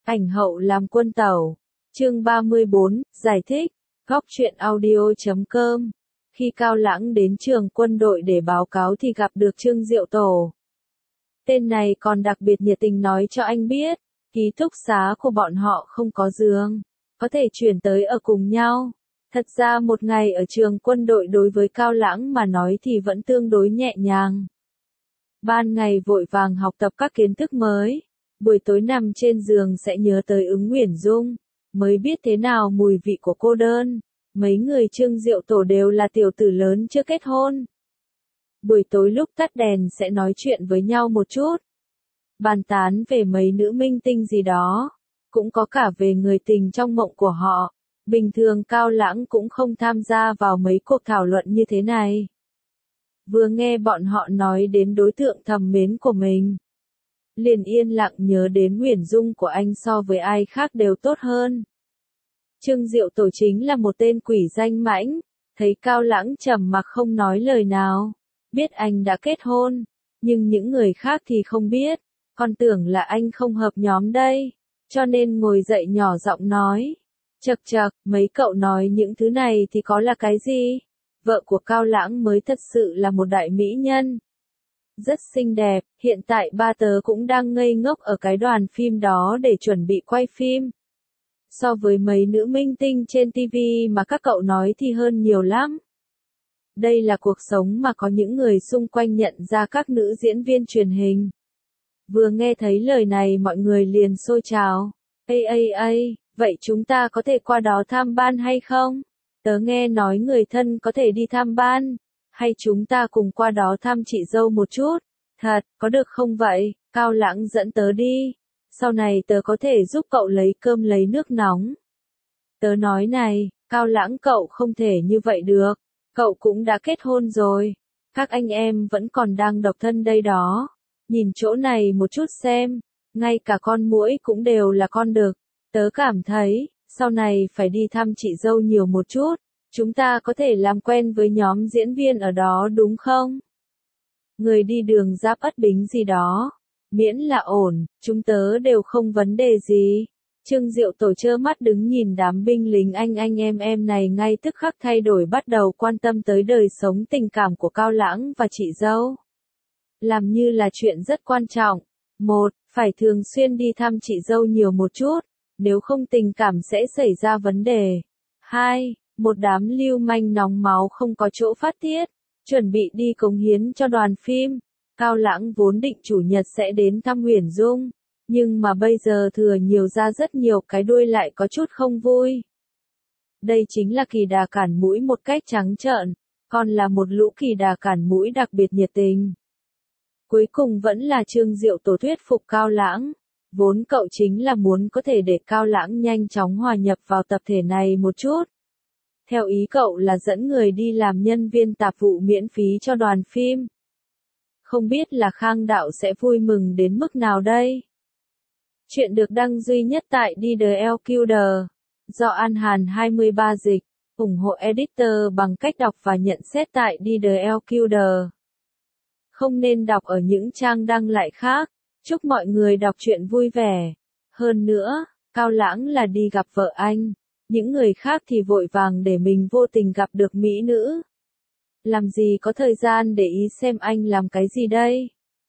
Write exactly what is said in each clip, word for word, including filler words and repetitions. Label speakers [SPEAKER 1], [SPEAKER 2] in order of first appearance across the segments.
[SPEAKER 1] Ảnh hậu làm quân tẩu. Chương ba mươi bốn, giải thích. Góc truyện audio chấm com. Khi Cao Lãng đến trường quân đội để báo cáo thì gặp được Trương Diệu Tổ. Tên này còn đặc biệt nhiệt tình nói cho anh biết, ký túc xá của bọn họ không có giường, có thể chuyển tới ở cùng nhau. Thật ra một ngày ở trường quân đội đối với Cao Lãng mà nói thì vẫn tương đối nhẹ nhàng. Ban ngày vội vàng học tập các kiến thức mới, buổi tối nằm trên giường sẽ nhớ tới Ứng Uyển Dung, mới biết thế nào mùi vị của cô đơn. Mấy người Trương Diệu Tổ đều là tiểu tử lớn chưa kết hôn. Buổi tối lúc tắt đèn sẽ nói chuyện với nhau một chút, bàn tán về mấy nữ minh tinh gì đó, cũng có cả về người tình trong mộng của họ. Bình thường Cao Lãng cũng không tham gia vào mấy cuộc thảo luận như thế này. Vừa nghe bọn họ nói đến đối tượng thầm mến của mình, liền yên lặng nhớ đến Uyển Dung của anh so với ai khác đều tốt hơn. Trương Diệu Tổ chính là một tên quỷ danh mãnh, thấy Cao Lãng trầm mặc không nói lời nào, biết anh đã kết hôn, nhưng những người khác thì không biết, còn tưởng là anh không hợp nhóm đây, cho nên ngồi dậy nhỏ giọng nói. Chậc chậc, mấy cậu nói những thứ này thì có là cái gì? Vợ của Cao Lãng mới thật sự là một đại mỹ nhân. Rất xinh đẹp, hiện tại ba tớ cũng đang ngây ngốc ở cái đoàn phim đó để chuẩn bị quay phim. So với mấy nữ minh tinh trên ti vi mà các cậu nói thì hơn nhiều lắm. Đây là cuộc sống mà có những người xung quanh nhận ra các nữ diễn viên truyền hình. Vừa nghe thấy lời này mọi người liền xôi trào. Ây ây ây, vậy chúng ta có thể qua đó tham ban hay không? Tớ nghe nói người thân có thể đi tham ban, hay chúng ta cùng qua đó thăm chị dâu một chút? Thật, có được không vậy? Cao Lãng dẫn tớ đi. Sau này tớ có thể giúp cậu lấy cơm lấy nước nóng. Tớ nói này, Cao Lãng cậu không thể như vậy được. Cậu cũng đã kết hôn rồi. Các anh em vẫn còn đang độc thân đây đó. Nhìn chỗ này một chút xem. Ngay cả con muỗi cũng đều là con đực. Tớ cảm thấy, sau này phải đi thăm chị dâu nhiều một chút. Chúng ta có thể làm quen với nhóm diễn viên ở đó đúng không? Người đi đường Giáp Ất Bính gì đó. Miễn là ổn, chúng tớ đều không vấn đề gì. Trương Diệu Tổ trơ mắt đứng nhìn đám binh lính anh anh em em này ngay tức khắc thay đổi bắt đầu quan tâm tới đời sống tình cảm của Cao Lãng và chị dâu. Làm như là chuyện rất quan trọng. Một, phải thường xuyên đi thăm chị dâu nhiều một chút, nếu không tình cảm sẽ xảy ra vấn đề. Hai, một đám lưu manh nóng máu không có chỗ phát tiết, chuẩn bị đi cống hiến cho đoàn phim. Cao Lãng vốn định chủ nhật sẽ đến thăm Uyển Dung, nhưng mà bây giờ thừa nhiều ra rất nhiều cái đuôi lại có chút không vui. Đây chính là kỳ đà cản mũi một cách trắng trợn, còn là một lũ kỳ đà cản mũi đặc biệt nhiệt tình. Cuối cùng vẫn là Trương Diệu Tổ thuyết phục Cao Lãng, vốn cậu chính là muốn có thể để Cao Lãng nhanh chóng hòa nhập vào tập thể này một chút. Theo ý cậu là dẫn người đi làm nhân viên tạp vụ miễn phí cho đoàn phim. Không biết là Khang Đạo sẽ vui mừng đến mức nào đây? Chuyện được đăng duy nhất tại đê đê lờ quy đê, do An Hàn hai mươi ba dịch, ủng hộ editor bằng cách đọc và nhận xét tại đê đê lờ quy đê. Không nên đọc ở những trang đăng lại khác. Chúc mọi người đọc truyện vui vẻ. Hơn nữa, Cao Lãng là đi gặp vợ anh, những người khác thì vội vàng để mình vô tình gặp được mỹ nữ. Làm gì có thời gian để ý xem anh làm cái gì đây?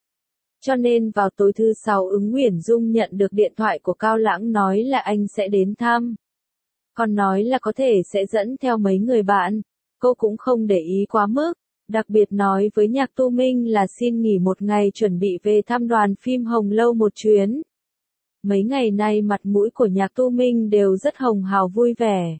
[SPEAKER 1] Cho nên vào tối thứ sáu Ứng Uyển Dung nhận được điện thoại của Cao Lãng nói là anh sẽ đến thăm. Còn nói là có thể sẽ dẫn theo mấy người bạn, cô cũng không để ý quá mức, đặc biệt nói với Nhạc Tu Minh là xin nghỉ một ngày chuẩn bị về thăm đoàn phim Hồng Lâu một chuyến. Mấy ngày nay mặt mũi của Nhạc Tu Minh đều rất hồng hào vui vẻ.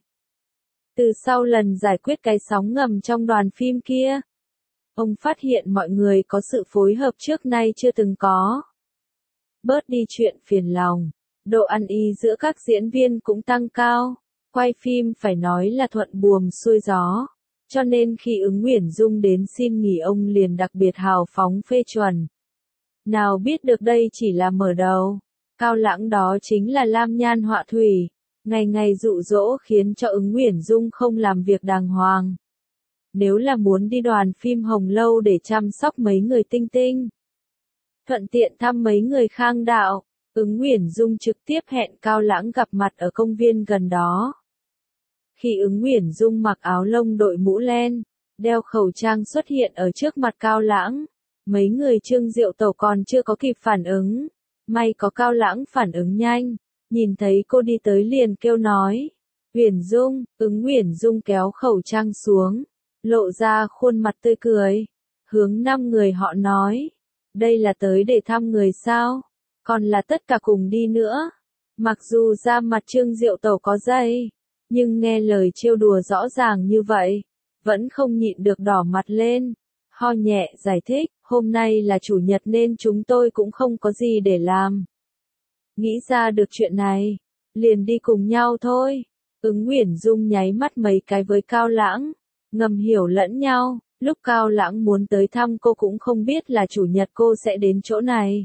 [SPEAKER 1] Từ sau lần giải quyết cái sóng ngầm trong đoàn phim kia, ông phát hiện mọi người có sự phối hợp trước nay chưa từng có. Bớt đi chuyện phiền lòng, độ ăn ý giữa các diễn viên cũng tăng cao, quay phim phải nói là thuận buồm xuôi gió, cho nên khi Ứng Uyển Dung đến xin nghỉ ông liền đặc biệt hào phóng phê chuẩn. Nào biết được đây chỉ là mở đầu, Cao Lãng đó chính là Lam Nhan Họa Thủy. Ngày ngày dụ dỗ khiến cho Ứng Uyển Dung không làm việc đàng hoàng. Nếu là muốn đi đoàn phim Hồng Lâu để chăm sóc mấy người tinh tinh, thuận tiện thăm mấy người Khang Đạo, Ứng Uyển Dung trực tiếp hẹn Cao Lãng gặp mặt ở công viên gần đó. Khi Ứng Uyển Dung mặc áo lông đội mũ len, đeo khẩu trang xuất hiện ở trước mặt Cao Lãng, mấy người Trương Diệu Tổ còn chưa có kịp phản ứng. May có Cao Lãng phản ứng nhanh, nhìn thấy cô đi tới liền kêu nói. Uyển Dung, Ứng Uyển Dung kéo khẩu trang xuống, lộ ra khuôn mặt tươi cười, hướng năm người họ nói. Đây là tới để thăm người sao? Còn là tất cả cùng đi nữa. Mặc dù da mặt Trương Diệu Tổ có dây, nhưng nghe lời trêu đùa rõ ràng như vậy, vẫn không nhịn được đỏ mặt lên. Ho nhẹ giải thích, hôm nay là chủ nhật nên chúng tôi cũng không có gì để làm. Nghĩ ra được chuyện này, liền đi cùng nhau thôi. Ứng Uyển Dung nháy mắt mấy cái với Cao Lãng, ngầm hiểu lẫn nhau, lúc Cao Lãng muốn tới thăm cô cũng không biết là chủ nhật cô sẽ đến chỗ này.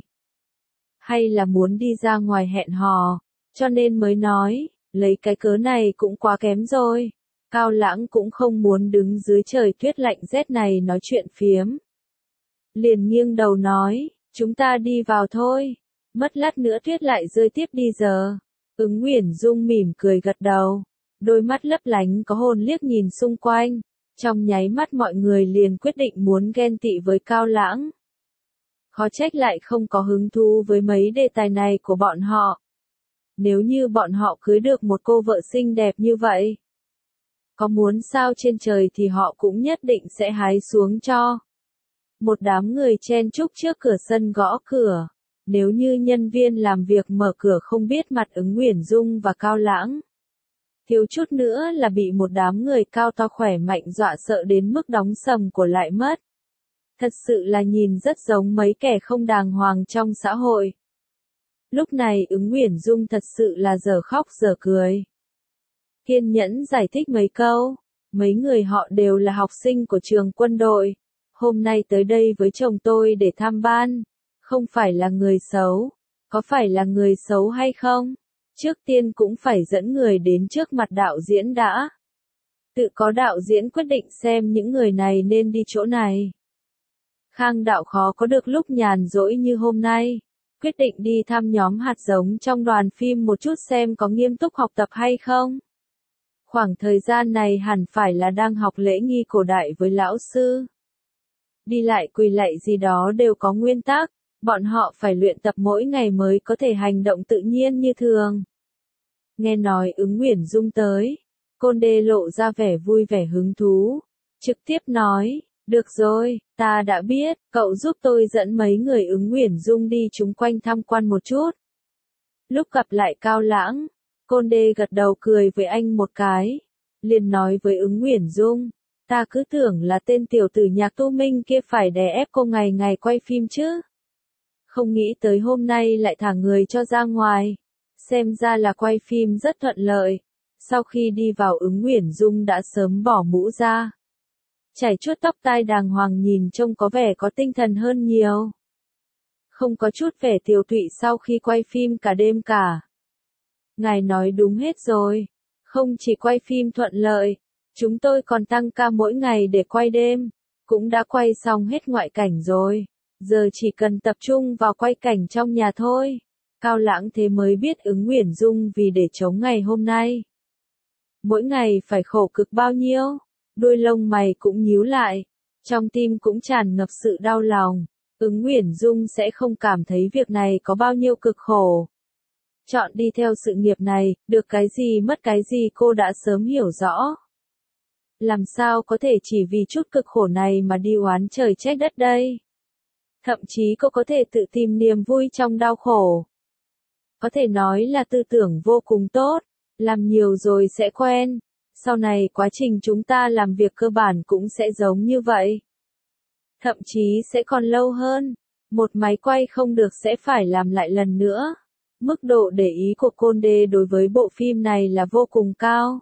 [SPEAKER 1] Hay là muốn đi ra ngoài hẹn hò, cho nên mới nói, lấy cái cớ này cũng quá kém rồi. Cao Lãng cũng không muốn đứng dưới trời tuyết lạnh rét này nói chuyện phiếm. Liền nghiêng đầu nói, chúng ta đi vào thôi, mất lát nữa tuyết lại rơi tiếp đi giờ. Ứng Uyển Dung mỉm cười gật đầu, đôi mắt lấp lánh có hồn liếc nhìn xung quanh, trong nháy mắt mọi người liền quyết định muốn ghen tị với Cao Lãng. Khó trách lại không có hứng thú với mấy đề tài này của bọn họ. Nếu như bọn họ cưới được một cô vợ xinh đẹp như vậy, có muốn sao trên trời thì họ cũng nhất định sẽ hái xuống cho. Một đám người chen chúc trước cửa sân gõ cửa. Nếu như nhân viên làm việc mở cửa không biết mặt Ứng Uyển Dung và Cao Lãng, thiếu chút nữa là bị một đám người cao to khỏe mạnh dọa sợ đến mức đóng sầm cổ lại mất. Thật sự là nhìn rất giống mấy kẻ không đàng hoàng trong xã hội. Lúc này Ứng Uyển Dung thật sự là giờ khóc giờ cười. Kiên nhẫn giải thích mấy câu, mấy người họ đều là học sinh của trường quân đội. Hôm nay tới đây với chồng tôi để tham ban. Không phải là người xấu. Có phải là người xấu hay không? Trước tiên cũng phải dẫn người đến trước mặt đạo diễn đã. Tự có đạo diễn quyết định xem những người này nên đi chỗ này. Khang đạo khó có được lúc nhàn rỗi như hôm nay. Quyết định đi thăm nhóm hạt giống trong đoàn phim một chút xem có nghiêm túc học tập hay không. Khoảng thời gian này hẳn phải là đang học lễ nghi cổ đại với lão sư. Đi lại quỳ lạy gì đó đều có nguyên tắc. Bọn họ phải luyện tập mỗi ngày mới có thể hành động tự nhiên như thường. Nghe nói Ứng Uyển Dung tới, Côn Đê lộ ra vẻ vui vẻ hứng thú, trực tiếp nói, được rồi, ta đã biết, cậu giúp tôi dẫn mấy người Ứng Uyển Dung đi chung quanh tham quan một chút. Lúc gặp lại Cao Lãng, Côn Đê gật đầu cười với anh một cái, liền nói với Ứng Uyển Dung, ta cứ tưởng là tên tiểu tử Nhạc Tu Minh kia phải đè ép cô ngày ngày quay phim chứ. Không nghĩ tới hôm nay lại thả người cho ra ngoài. Xem ra là quay phim rất thuận lợi. Sau khi đi vào Ứng Uyển Dung đã sớm bỏ mũ ra. Chải chuốt tóc tai đàng hoàng nhìn trông có vẻ có tinh thần hơn nhiều. Không có chút vẻ tiều tụy sau khi quay phim cả đêm cả. Ngài nói đúng hết rồi. Không chỉ quay phim thuận lợi, chúng tôi còn tăng ca mỗi ngày để quay đêm. Cũng đã quay xong hết ngoại cảnh rồi. Giờ chỉ cần tập trung vào quay cảnh trong nhà thôi. Cao Lãng thế mới biết Ứng Uyển Dung vì để chống ngày hôm nay. Mỗi ngày phải khổ cực bao nhiêu, đuôi lông mày cũng nhíu lại, trong tim cũng tràn ngập sự đau lòng. Ứng Uyển Dung sẽ không cảm thấy việc này có bao nhiêu cực khổ. Chọn đi theo sự nghiệp này, được cái gì mất cái gì cô đã sớm hiểu rõ. Làm sao có thể chỉ vì chút cực khổ này mà đi oán trời trách đất đây? Thậm chí cô có thể tự tìm niềm vui trong đau khổ. Có thể nói là tư tưởng vô cùng tốt, làm nhiều rồi sẽ quen. Sau này quá trình chúng ta làm việc cơ bản cũng sẽ giống như vậy. Thậm chí sẽ còn lâu hơn. Một máy quay không được sẽ phải làm lại lần nữa. Mức độ để ý của Côn Đê đối với bộ phim này là vô cùng cao.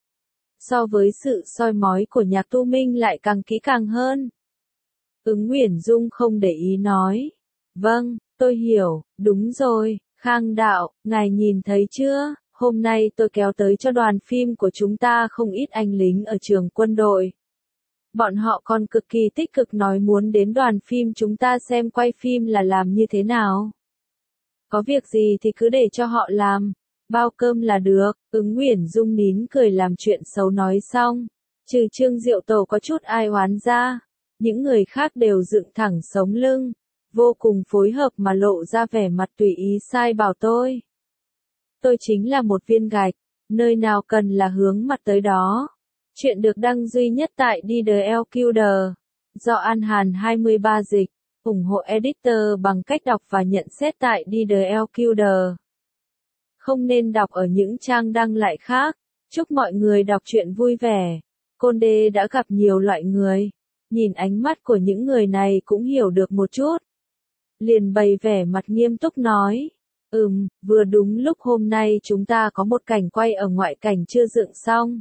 [SPEAKER 1] So với sự soi mói của Nhạc Tu Minh lại càng kỹ càng hơn. Ứng Uyển Dung không để ý nói. Vâng, tôi hiểu, đúng rồi, Khang đạo, ngài nhìn thấy chưa, hôm nay tôi kéo tới cho đoàn phim của chúng ta không ít anh lính ở trường quân đội. Bọn họ còn cực kỳ tích cực nói muốn đến đoàn phim chúng ta xem quay phim là làm như thế nào. Có việc gì thì cứ để cho họ làm. Bao cơm là được. Ứng Uyển Dung nín cười làm chuyện xấu nói xong. Trừ Trương Diệu Tổ có chút ai oán ra. Những người khác đều dựng thẳng sống lưng. Vô cùng phối hợp mà lộ ra vẻ mặt tùy ý sai bảo tôi. Tôi chính là một viên gạch. Nơi nào cần là hướng mặt tới đó. Chuyện được đăng duy nhất tại đê đê lờ quy đê. Do An Hàn hai mươi ba dịch. ủng hộ editor bằng cách đọc và nhận xét tại đê đê lờ quy đê. Không nên đọc ở những trang đăng lại khác. Chúc mọi người đọc truyện vui vẻ. Conde đã gặp nhiều loại người. Nhìn ánh mắt của những người này cũng hiểu được một chút. Liền bày vẻ mặt nghiêm túc nói. Ừm, vừa đúng lúc hôm nay chúng ta có một cảnh quay ở ngoại cảnh chưa dựng xong.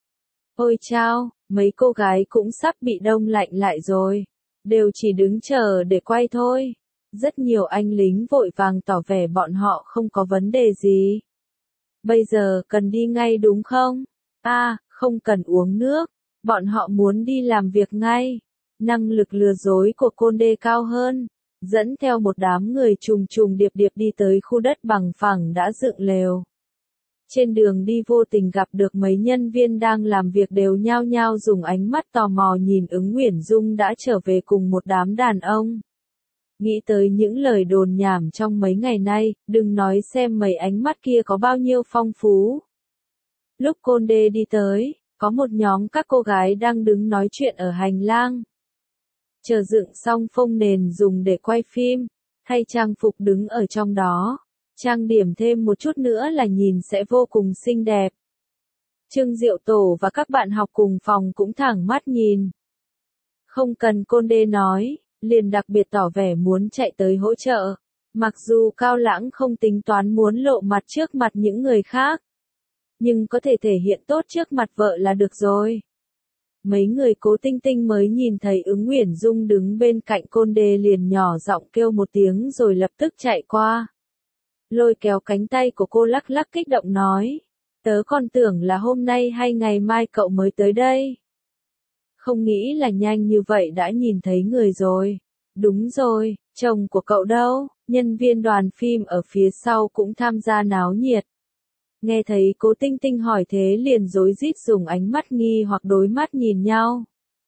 [SPEAKER 1] Ôi chao, mấy cô gái cũng sắp bị đông lạnh lại rồi. Đều chỉ đứng chờ để quay thôi. Rất nhiều anh lính vội vàng tỏ vẻ bọn họ không có vấn đề gì. Bây giờ cần đi ngay đúng không? À, không cần uống nước. Bọn họ muốn đi làm việc ngay. Năng lực lừa dối của Conde cao hơn. Dẫn theo một đám người trùng trùng điệp điệp đi tới khu đất bằng phẳng đã dựng lều. Trên đường đi vô tình gặp được mấy nhân viên đang làm việc đều nhao nhao dùng ánh mắt tò mò nhìn Ứng Uyển Dung đã trở về cùng một đám đàn ông. Nghĩ tới những lời đồn nhảm trong mấy ngày nay, đừng nói xem mấy ánh mắt kia có bao nhiêu phong phú. Lúc Conde đi tới, có một nhóm các cô gái đang đứng nói chuyện ở hành lang. Chờ dựng xong phông nền dùng để quay phim, thay trang phục đứng ở trong đó. Trang điểm thêm một chút nữa là nhìn sẽ vô cùng xinh đẹp. Trương Diệu Tổ và các bạn học cùng phòng cũng thẳng mắt nhìn. Không cần Conde nói, liền đặc biệt tỏ vẻ muốn chạy tới hỗ trợ. Mặc dù Cao Lãng không tính toán muốn lộ mặt trước mặt những người khác. Nhưng có thể thể hiện tốt trước mặt vợ là được rồi. Mấy người Cố Tinh Tinh mới nhìn thấy Ứng Uyển Dung đứng bên cạnh Conde liền nhỏ giọng kêu một tiếng rồi lập tức chạy qua. Lôi kéo cánh tay của cô lắc lắc kích động nói. Tớ còn tưởng là hôm nay hay ngày mai cậu mới tới đây. Không nghĩ là nhanh như vậy đã nhìn thấy người rồi. Đúng rồi, chồng của cậu đâu? Nhân viên đoàn phim ở phía sau cũng tham gia náo nhiệt. Nghe thấy Cố Tinh Tinh hỏi thế liền rối rít dùng ánh mắt nghi hoặc đối mắt nhìn nhau.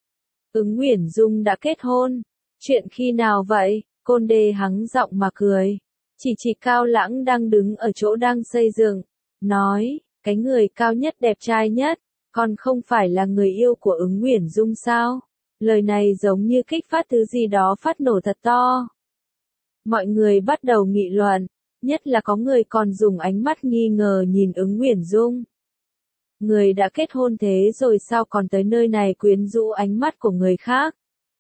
[SPEAKER 1] Ứng Uyển Dung đã kết hôn. Chuyện khi nào vậy? Conde hắng giọng mà cười. Chỉ chỉ Cao Lãng đang đứng ở chỗ đang xây dựng. Nói, cái người cao nhất đẹp trai nhất, còn không phải là người yêu của Ứng Uyển Dung sao? Lời này giống như kích phát thứ gì đó phát nổ thật to. Mọi người bắt đầu nghị luận, nhất là có người còn dùng ánh mắt nghi ngờ nhìn Ứng Uyển Dung. Người đã kết hôn thế rồi sao còn tới nơi này quyến rũ ánh mắt của người khác?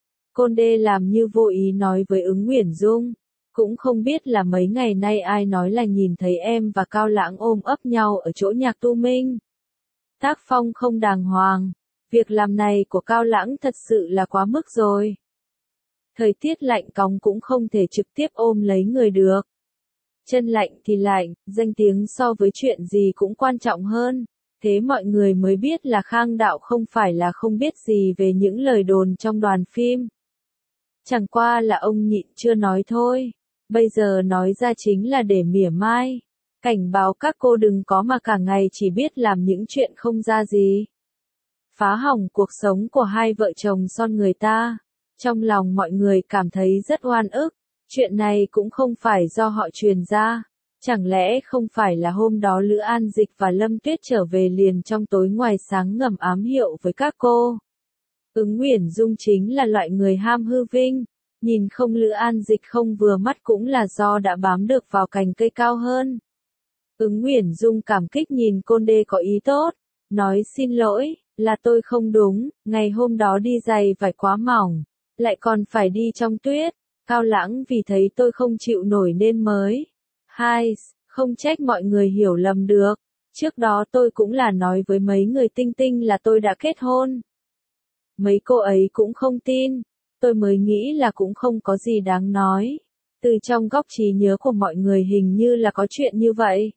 [SPEAKER 1] Conde làm như vô ý nói với Ứng Uyển Dung. Cũng không biết là mấy ngày nay ai nói là nhìn thấy em và Cao Lãng ôm ấp nhau ở chỗ nhạc tu minh. Tác phong không đàng hoàng. Việc làm này của Cao Lãng thật sự là quá mức rồi. Thời tiết lạnh cóng cũng không thể trực tiếp ôm lấy người được. Chân lạnh thì lạnh, danh tiếng so với chuyện gì cũng quan trọng hơn. Thế mọi người mới biết là Khang Đạo không phải là không biết gì về những lời đồn trong đoàn phim. Chẳng qua là ông nhịn chưa nói thôi. Bây giờ nói ra chính là để mỉa mai. Cảnh báo các cô đừng có mà cả ngày chỉ biết làm những chuyện không ra gì. Phá hỏng cuộc sống của hai vợ chồng son người ta. Trong lòng mọi người cảm thấy rất oan ức. Chuyện này cũng không phải do họ truyền ra. Chẳng lẽ không phải là hôm đó Lữ An Dịch và Lâm Tuyết trở về liền trong tối ngoài sáng ngầm ám hiệu với các cô. Ứng Uyển Dung chính là loại người ham hư vinh. Nhìn không Lữ An Dịch không vừa mắt cũng là do đã bám được vào cành cây cao hơn. Ứng Uyển Dung cảm kích nhìn Conde có ý tốt. Nói xin lỗi, là tôi không đúng, ngày hôm đó đi giày vải quá mỏng. Lại còn phải đi trong tuyết. Cao Lãng vì thấy tôi không chịu nổi nên mới. Hai, không trách mọi người hiểu lầm được. Trước đó tôi cũng là nói với mấy người Tinh Tinh là tôi đã kết hôn. Mấy cô ấy cũng không tin. Tôi mới nghĩ là cũng không có gì đáng nói. Từ trong góc trí nhớ của mọi người hình như là có chuyện như vậy.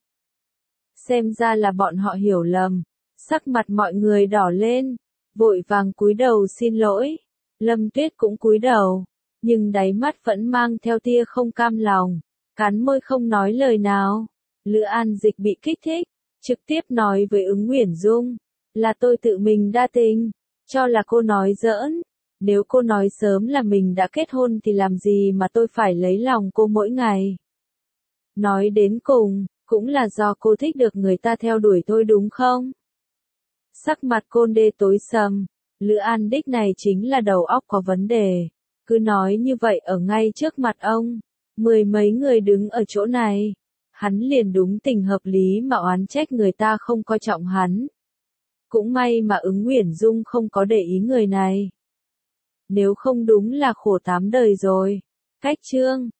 [SPEAKER 1] Xem ra là bọn họ hiểu lầm. Sắc mặt mọi người đỏ lên. Vội vàng cúi đầu xin lỗi. Lâm Tuyết cũng cúi đầu. Nhưng đáy mắt vẫn mang theo tia không cam lòng. cắn môi không nói lời nào. Lữ An Dịch bị kích thích, trực tiếp nói với Ứng Uyển Dung, là tôi tự mình đa tình, cho là cô nói giỡn. Nếu cô nói sớm là mình đã kết hôn thì làm gì mà tôi phải lấy lòng cô mỗi ngày. Nói đến cùng, cũng là do cô thích được người ta theo đuổi thôi đúng không? Sắc mặt Côn Đê tối sầm, Lữ An Đích này chính là đầu óc có vấn đề. Cứ nói như vậy ở ngay trước mặt ông, mười mấy người đứng ở chỗ này. Hắn liền đúng tình hợp lý mà oán trách người ta không coi trọng hắn. Cũng may mà Ứng Uyển Dung không có để ý người này. Nếu không đúng là khổ tám đời rồi. Cách chương